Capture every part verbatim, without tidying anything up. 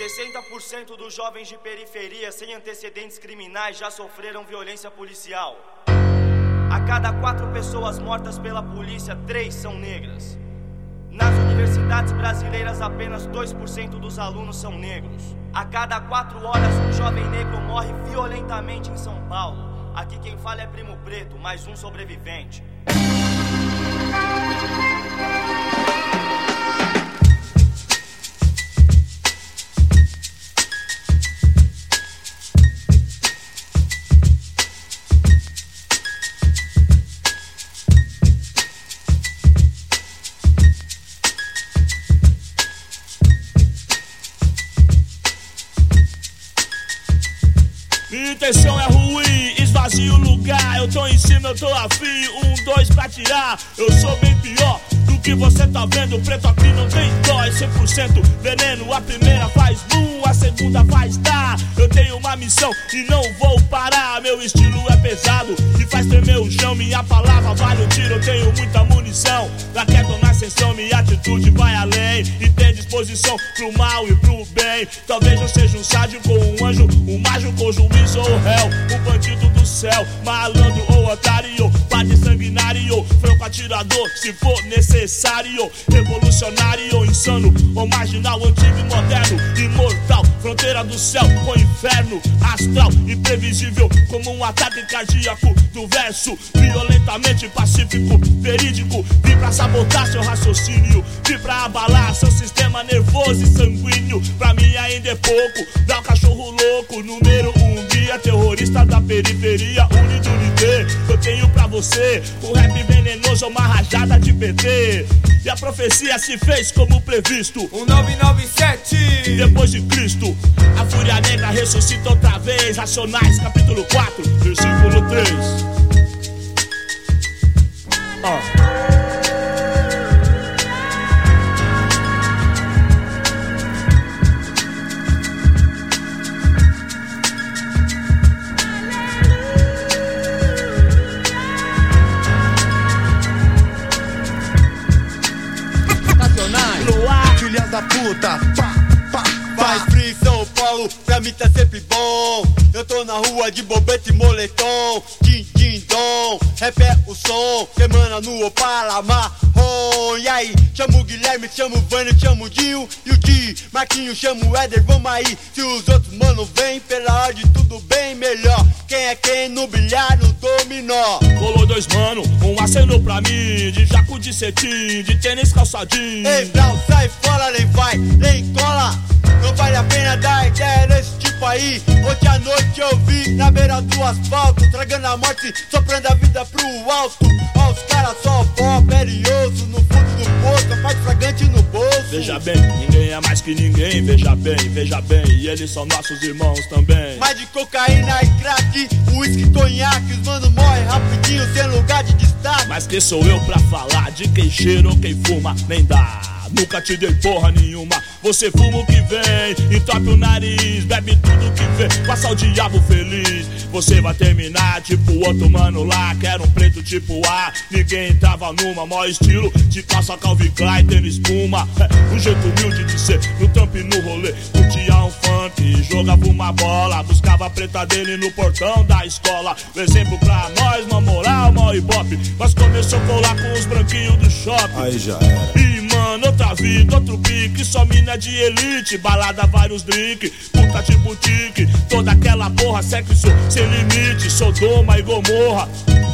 sessenta por cento dos jovens de periferia sem antecedentes criminais já sofreram violência policial. A cada quatro pessoas mortas pela polícia, três são negras. Nas universidades brasileiras, apenas dois por cento dos alunos são negros. A cada quatro horas, um jovem negro morre violentamente em São Paulo. Aqui quem fala é Primo Preto, mais um sobrevivente. Minha intenção é ruim, esvazio o lugar. Eu tô em cima, eu tô afim, um, dois pra tirar. Eu sou bem pior do que você tá vendo. Preto aqui não tem dó, é cem por cento veneno. A primeira faz boom, a segunda faz tá. Eu tenho uma missão e não vou parar. Meu estilo é pesado e faz tremer o chão. Minha palavra vale o tiro, eu tenho muita munição. Na queda ou na ascensão, minha atitude vai além. E tem disposição pro mal e pro bem. Talvez eu seja um sádico ou um anjo, um mágico ou juiz ou réu, um bandido do céu, malandro ou otário, padre sanguinário, franco atirador, se for necessário, revolucionário, insano ou marginal, antigo e moderno, imortal, fronteira do céu com inferno, astral, imprevisível, como um ataque cardíaco do verso, violentamente pacífico, verídico, vim pra sabotar seu raciocínio, vim pra abalar seu sistema nervoso e sanguíneo, pra mim ainda é pouco, dá um cachorro louco, número um guia, terrorista da periferia, unido unité, eu tenho pra você, um rap venenoso, uma rajada de P T, e a profecia se fez como previsto, um nove nove sete, depois de Cristo, a fúria negra ressuscita outra vez, Racionais, capítulo quatro, versículo três. Ó. Filhas da puta, pá, pá, faz frio em São Paulo, pra mim tá sempre bom. Eu tô na rua de bobete e moletom, din, din, dom, rap é o som, semana no Opala marrom. E aí, chamo o Guilherme, chamo o Vânio, chamo o Dinho e o Di, Marquinho, chamo o Éder, vamos aí. Se os outros mano vem, pela ordem tudo bem melhor. Quem é quem no bilhar, no dominó. Colou dois mano, um acenou pra mim, de jaco de cetim, de tênis calçadinho. Ei, Brau, sai fora, nem vai, nem cola. Não vale a pena dar ideia nesse tipo aí. Ontem à noite eu vi na beira do asfalto, tragando a morte, soprando a vida pro alto. Ó, os caras só pó, pele e osso, no fundo do poço, a parte fragante no bolso. Veja bem, ninguém é mais que ninguém, veja bem, veja bem, e eles são nossos irmãos também. Mais de cocaína e crack, uísque, conhaque, os mano morrem rapidinho, sem lugar de destaque. Mas quem sou eu pra falar de quem cheira ou quem fuma, nem dá. Nunca te dei porra nenhuma, você fuma o que vem, entope o nariz, bebe tudo que vê, passa o diabo feliz. Você vai terminar tipo o outro mano lá, que era um preto tipo A. Ninguém entrava numa, maior estilo de calça Calvin Klein, tênis espuma. É, um jeito humilde de ser, no trampo e no rolê, curtia um funk, jogava uma bola, buscava a preta dele no portão da escola. O exemplo pra nós, uma moral, uma ibope, mas começou a colar com os branquinhos do shopping. Aí já era. E mano, outra vida, outro pique, só mina de elite, balada, vários drink, puta de boutique, toda aquela porra, sexo sem limite, Sodoma e Gomorra.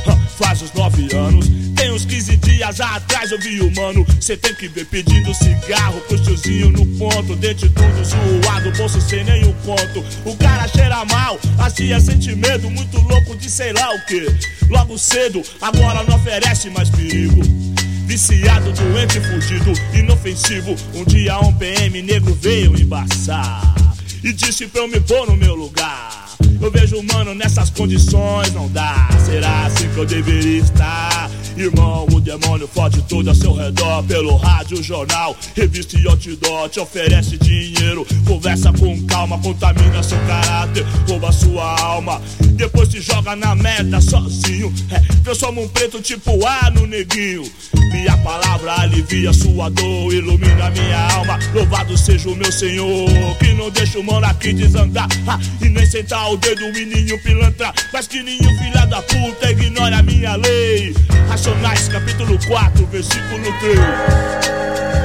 Faz uns nove anos, tem uns quinze dias atrás eu vi o mano, cê tem que ver pedindo cigarro pro tiozinho no ponto, dente tudo zoado, bolso sem nenhum conto. O cara cheira mal, a tia sente medo, muito louco de sei lá o que. Logo cedo, agora não oferece mais perigo. Viciado, doente, fudido, inofensivo. Um dia um P M negro veio embaçar e disse pra eu me pôr no meu lugar. Eu vejo, mano, nessas condições não dá. Será assim que eu deveria estar? Irmão, o demônio fode tudo a seu redor. Pelo rádio, jornal, revista e outdoor. Te oferece dinheiro, conversa com calma, contamina seu caráter, rouba sua alma, depois te joga na merda sozinho. É, transforma um preto tipo A no neguinho. Minha palavra alivia sua dor, ilumina minha alma. Louvado seja o meu Senhor, que não deixa o mano aqui desandar, ah, e nem sentar o dedo em nenhum pilantra. Mas que nenhum filha da puta ignore a minha lei. Racionais, capítulo quatro, versículo três.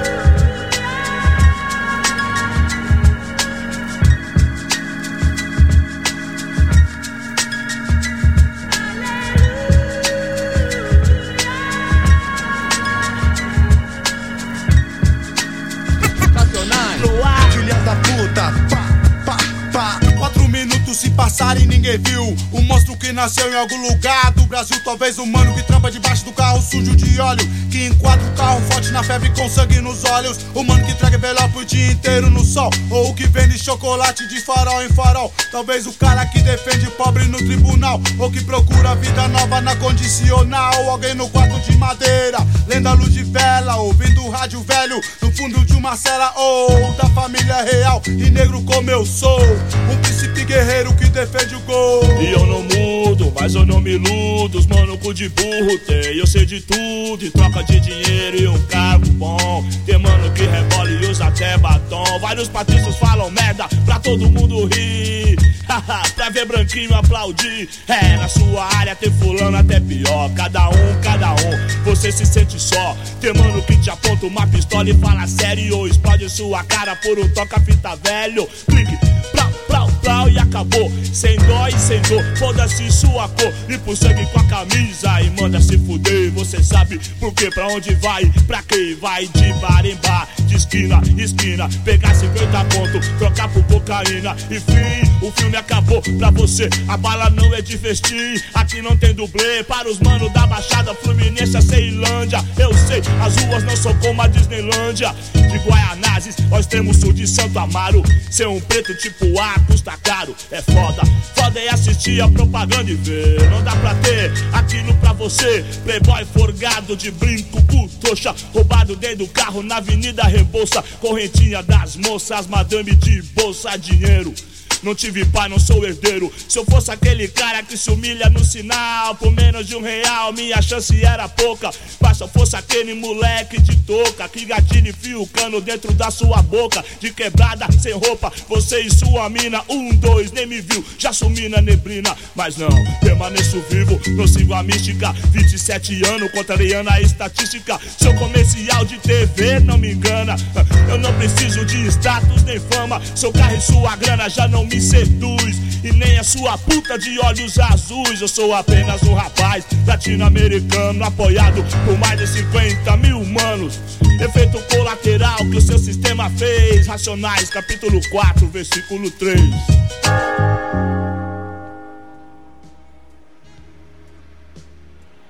Filha da puta, pá, pá, pá. Quatro minutos se passarem e ninguém viu. Um monstro que nasceu em algum lugar do Brasil. Talvez um mano que trampa debaixo do carro sujo de óleo, que enquadra o carro forte na febre com sangue nos olhos. O mano que traga envelope o dia inteiro no sol, ou o que vende chocolate de farol em farol. Talvez o cara que defende pobre no tribunal, ou que procura vida nova na condicional. Ou alguém no quarto de madeira, lendo a luz de vela, ouvindo o rádio velho no fundo de uma cela. Ou da família real e negro como eu sou, um príncipe guerreiro que defende o gol. E eu não mudo, mas eu não me iludo. Os mano cu de burro tem, eu sei de tudo. E troca de dinheiro e um cargo bom. Tem mano que rebola e usa até batom. Vários patrícios falam merda pra todo mundo rir, pra ver branquinho aplaudir. É, na sua área tem fulano até pior. Cada um, cada um, você se sente só. Tem mano que te aponta uma pistola e fala sério, ou explode sua cara por um toca-fita velho. Clique, plau, plau, plau e acabou. Sem dó e sem dor, foda-se sua cor. Limpa o sangue com a camisa e manda se fuder. Você sabe por que, pra onde vai, pra que vai. De bar em bar, de esquina, esquina. Pegar cinquenta pontos, trocar por cocaína. Enfim, o filme acabou pra você. A bala não é de festim, aqui não tem dublê. Para os manos da Baixada Fluminense, a Ceilândia. Eu sei, as ruas não são como a Disneylândia. De Guaianazes ao extremo sul de Santo Amaro. Ser um preto tipo A custa caro, é foda. Foda é assistir a propaganda e ver. Não dá pra ter aquilo pra você. Playboy forgado de brinco, cu trouxa, roubado dentro do carro na Avenida Rebouça. Correntinha das moças, madame de bolsa, dinheiro. Não tive pai, não sou herdeiro. Se eu fosse aquele cara que se humilha no sinal por menos de um real, minha chance era pouca. Mas se eu fosse aquele moleque de touca que gatilha e fia o cano dentro da sua boca, de quebrada, sem roupa, você e sua mina. Um, dois, nem me viu, já sumi na neblina. Mas não, permaneço vivo, não sigo a mística. Vinte e sete anos, contrariando a estatística. Seu comercial de T V não me engana. Eu não preciso de status nem fama. Seu carro e sua grana já não me me seduz, e nem a sua puta de olhos azuis. Eu sou apenas um rapaz latino-americano, apoiado por mais de cinquenta mil humanos. Efeito colateral que o seu sistema fez. Racionais, capítulo quatro, versículo três.